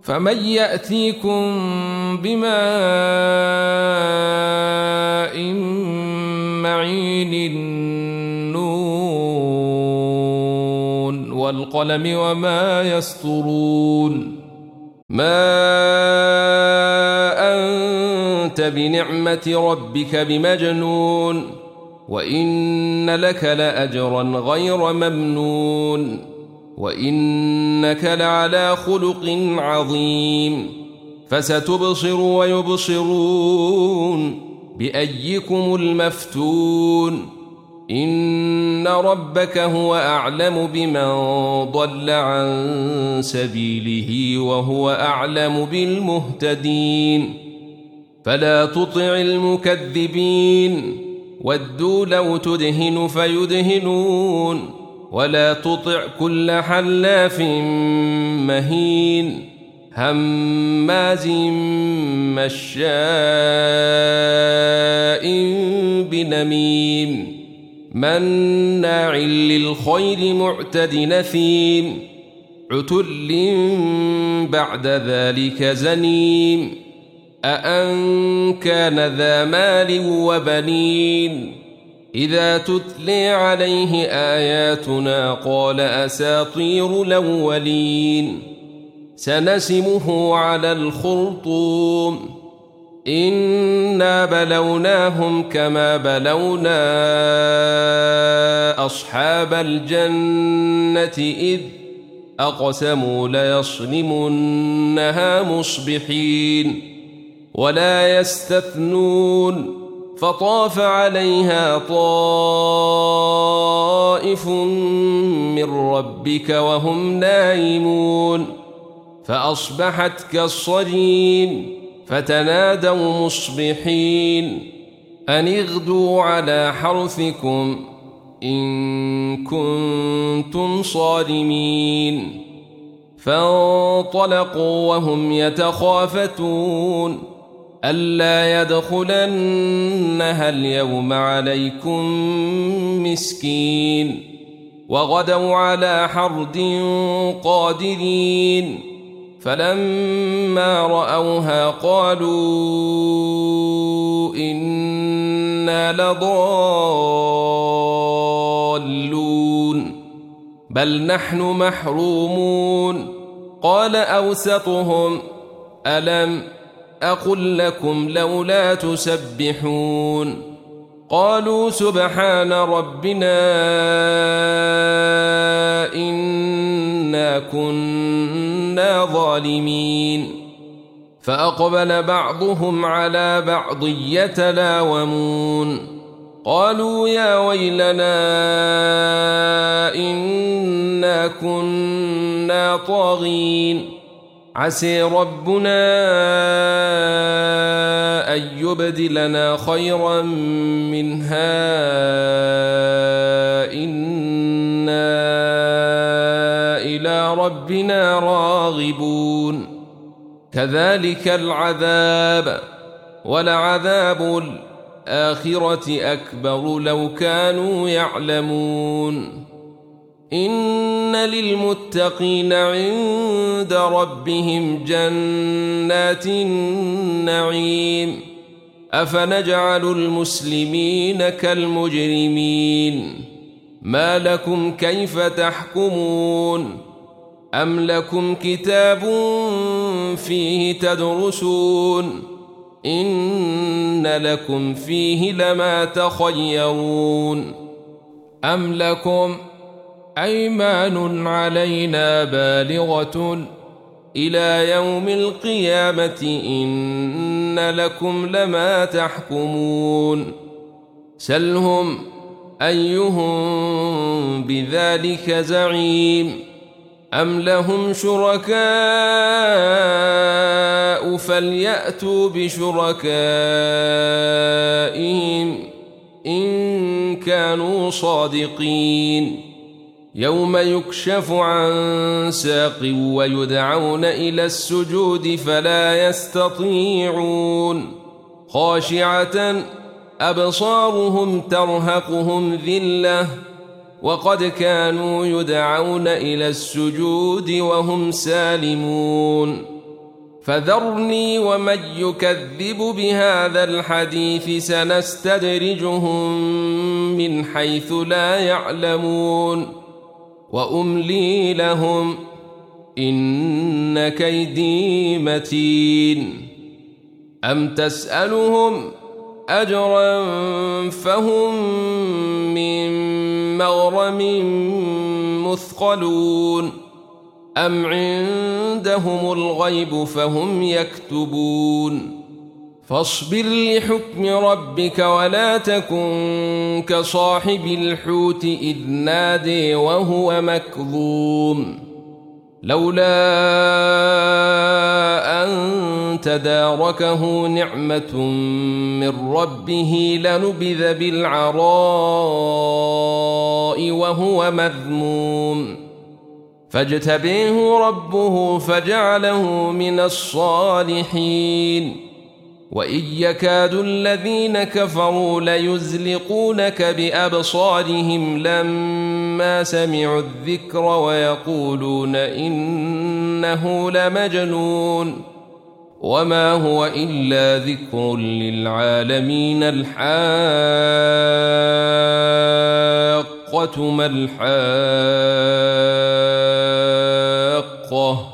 فمن يأتيكم بماء معين النون والقلم وما يسطرون ما أنت بنعمة ربك بمجنون وإن لك لأجرا غير ممنون وإنك لعلى خلق عظيم فستبصر ويبصرون بأيكم المفتون إن ربك هو أعلم بمن ضل عن سبيله وهو أعلم بالمهتدين فلا تطع المكذبين ودوا لو تدهن فيدهنون ولا تطع كل حلاف مهين هماز مشاء بنميم مناع للخير معتد نثيم عتل بعد ذلك زنيم أأن كان ذا مال وبنين إذا تتلي عليه آياتنا قال أساطير الأولين سنسمه على الخرطوم إنا بلوناهم كما بلونا أصحاب الجنة إذ أقسموا ليصرمنها مصبحين ولا يستثنون فطاف عليها طائف من ربك وهم نائمون فأصبحت كالصريم فتنادوا مصبحين أن اغدوا على حرثكم إن كنتم صارمين فانطلقوا وهم يتخافتون ألا يدخلنها اليوم عليكم مسكين وغدوا على حرد قادرين فلما رأوها قالوا إنا لضالون بل نحن محرومون قال أوسطهم ألم أقل لكم لولا تسبحون قالوا سبحان ربنا إنا كنا ظالمين فأقبل بعضهم على بعض يتلاومون قالوا يا ويلنا إنا كنا طاغين عسى ربنا أن يبدلنا خيرا منها إنا إلى ربنا راغبون كذلك العذاب ولعذاب الآخرة أكبر لو كانوا يعلمون إن للمتقين عند ربهم جنات النعيم أفنجعل المسلمين كالمجرمين ما لكم كيف تحكمون أم لكم كتاب فيه تدرسون إن لكم فيه لما تخيرون أم لكم أيمان علينا بالغة إلى يوم القيامة إن لكم لما تحكمون سلهم أيهم بذلك زعيم أم لهم شركاء فليأتوا بشركائهم إن كانوا صادقين يوم يكشف عن ساق ويدعون إلى السجود فلا يستطيعون خاشعة أبصارهم ترهقهم ذلة وقد كانوا يدعون إلى السجود وهم سالمون فذرني ومن يكذب بهذا الحديث سنستدرجهم من حيث لا يعلمون وأملي لهم إن كيدي متين أم تسألهم أجرا فهم من مغرم مثقلون أم عندهم الغيب فهم يكتبون فاصبر لحكم ربك ولا تكن كصاحب الحوت إذ نادي وهو مكظوم لولا أن تداركه نعمة من ربه لنبذ بالعراء وهو مذموم فاجتبيه ربه فجعله من الصالحين وإن يكاد الذين كفروا ليزلقونك بأبصارهم لما سمعوا الذكر ويقولون إنه لمجنون وما هو إلا ذكر للعالمين الحاقة ما الحاقة